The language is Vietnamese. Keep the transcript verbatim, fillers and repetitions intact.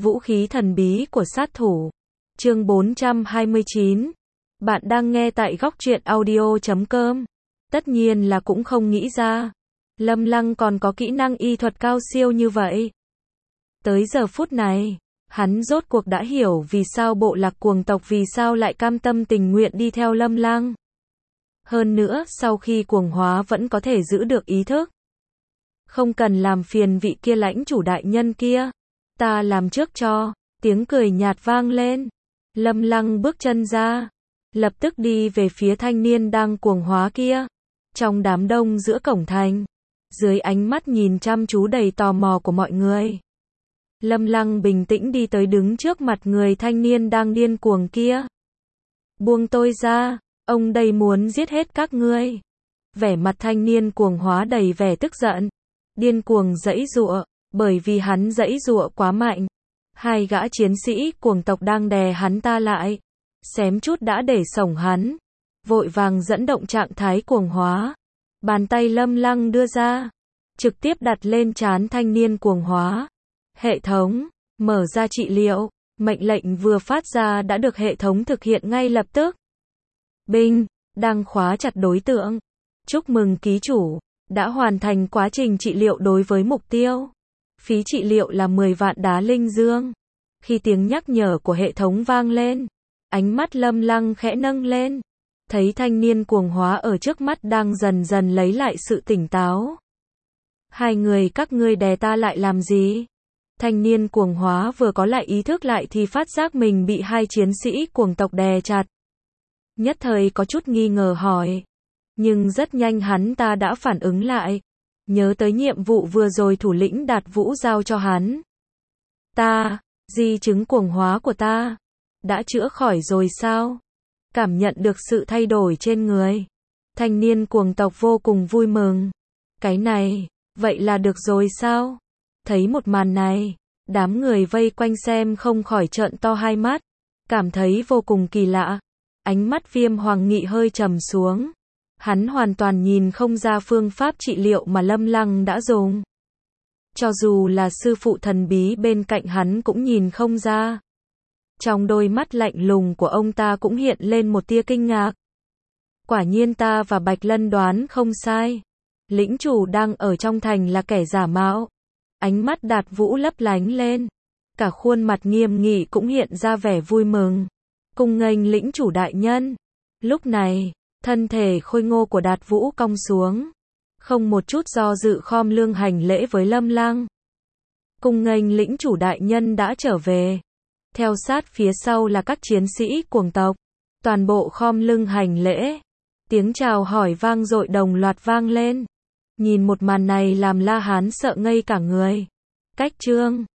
Vũ khí thần bí của sát thủ. Chương bốn trăm hai mươi chín. Bạn đang nghe tại góc truyện audio chấm com. Tất nhiên là cũng không nghĩ ra. Lâm Lăng còn có kỹ năng y thuật cao siêu như vậy. Tới giờ phút này, hắn rốt cuộc đã hiểu vì sao bộ lạc cuồng tộc vì sao lại cam tâm tình nguyện đi theo Lâm Lăng. Hơn nữa, sau khi cuồng hóa vẫn có thể giữ được ý thức. Không cần làm phiền vị kia lãnh chủ đại nhân kia. Ta làm trước cho. Tiếng cười nhạt vang lên. Lâm Lăng bước chân ra. Lập tức đi về phía thanh niên đang cuồng hóa kia. Trong đám đông giữa cổng thành. Dưới ánh mắt nhìn chăm chú đầy tò mò của mọi người. Lâm Lăng bình tĩnh đi tới đứng trước mặt người thanh niên đang điên cuồng kia. Buông tôi ra. Ông đây muốn giết hết các ngươi. Vẻ mặt thanh niên cuồng hóa đầy vẻ tức giận. Điên cuồng giãy giụa, bởi vì hắn giãy giụa quá mạnh. Hai gã chiến sĩ cuồng tộc đang đè hắn ta lại, xém chút đã để sổng hắn. Vội vàng dẫn động trạng thái cuồng hóa. Bàn tay Lâm Lăng đưa ra, trực tiếp đặt lên trán thanh niên cuồng hóa. Hệ thống, mở ra trị liệu. Mệnh lệnh vừa phát ra đã được hệ thống thực hiện ngay lập tức. Binh, đang khóa chặt đối tượng. Chúc mừng ký chủ. Đã hoàn thành quá trình trị liệu đối với mục tiêu. Phí trị liệu là mười vạn đá linh dương. Khi tiếng nhắc nhở của hệ thống vang lên, ánh mắt Lâm Lăng khẽ nâng lên. Thấy thanh niên cuồng hóa ở trước mắt đang dần dần lấy lại sự tỉnh táo. Hai người các ngươi đè ta lại làm gì? Thanh niên cuồng hóa vừa có lại ý thức lại thì phát giác mình bị hai chiến sĩ cuồng tộc đè chặt. Nhất thời có chút nghi ngờ hỏi. Nhưng rất nhanh hắn ta đã phản ứng lại. Nhớ tới nhiệm vụ vừa rồi thủ lĩnh Đạt Vũ giao cho hắn. Ta, di chứng cuồng hóa của ta, đã chữa khỏi rồi sao? Cảm nhận được sự thay đổi trên người. Thanh niên cuồng tộc vô cùng vui mừng. Cái này, vậy là được rồi sao? Thấy một màn này, đám người vây quanh xem không khỏi trợn to hai mắt. Cảm thấy vô cùng kỳ lạ. Ánh mắt Viêm Hoàng Nghị hơi trầm xuống. Hắn hoàn toàn nhìn không ra phương pháp trị liệu mà Lâm Lăng đã dùng. Cho dù là sư phụ thần bí bên cạnh hắn cũng nhìn không ra. Trong đôi mắt lạnh lùng của ông ta cũng hiện lên một tia kinh ngạc. Quả nhiên ta và Bạch Lân đoán không sai. Lĩnh chủ đang ở trong thành là kẻ giả mạo. Ánh mắt Đạt Vũ lấp lánh lên. Cả khuôn mặt nghiêm nghị cũng hiện ra vẻ vui mừng. Cung nghênh lĩnh chủ đại nhân. Lúc này, thân thể khôi ngô của Đạt Vũ cong xuống. Không một chút do dự khom lưng hành lễ với Lâm Lăng. Cung nghênh lĩnh chủ đại nhân đã trở về. Theo sát phía sau là các chiến sĩ cuồng tộc. Toàn bộ khom lưng hành lễ. Tiếng chào hỏi vang dội đồng loạt vang lên. Nhìn một màn này làm La Hán sợ ngây cả người. Cách chương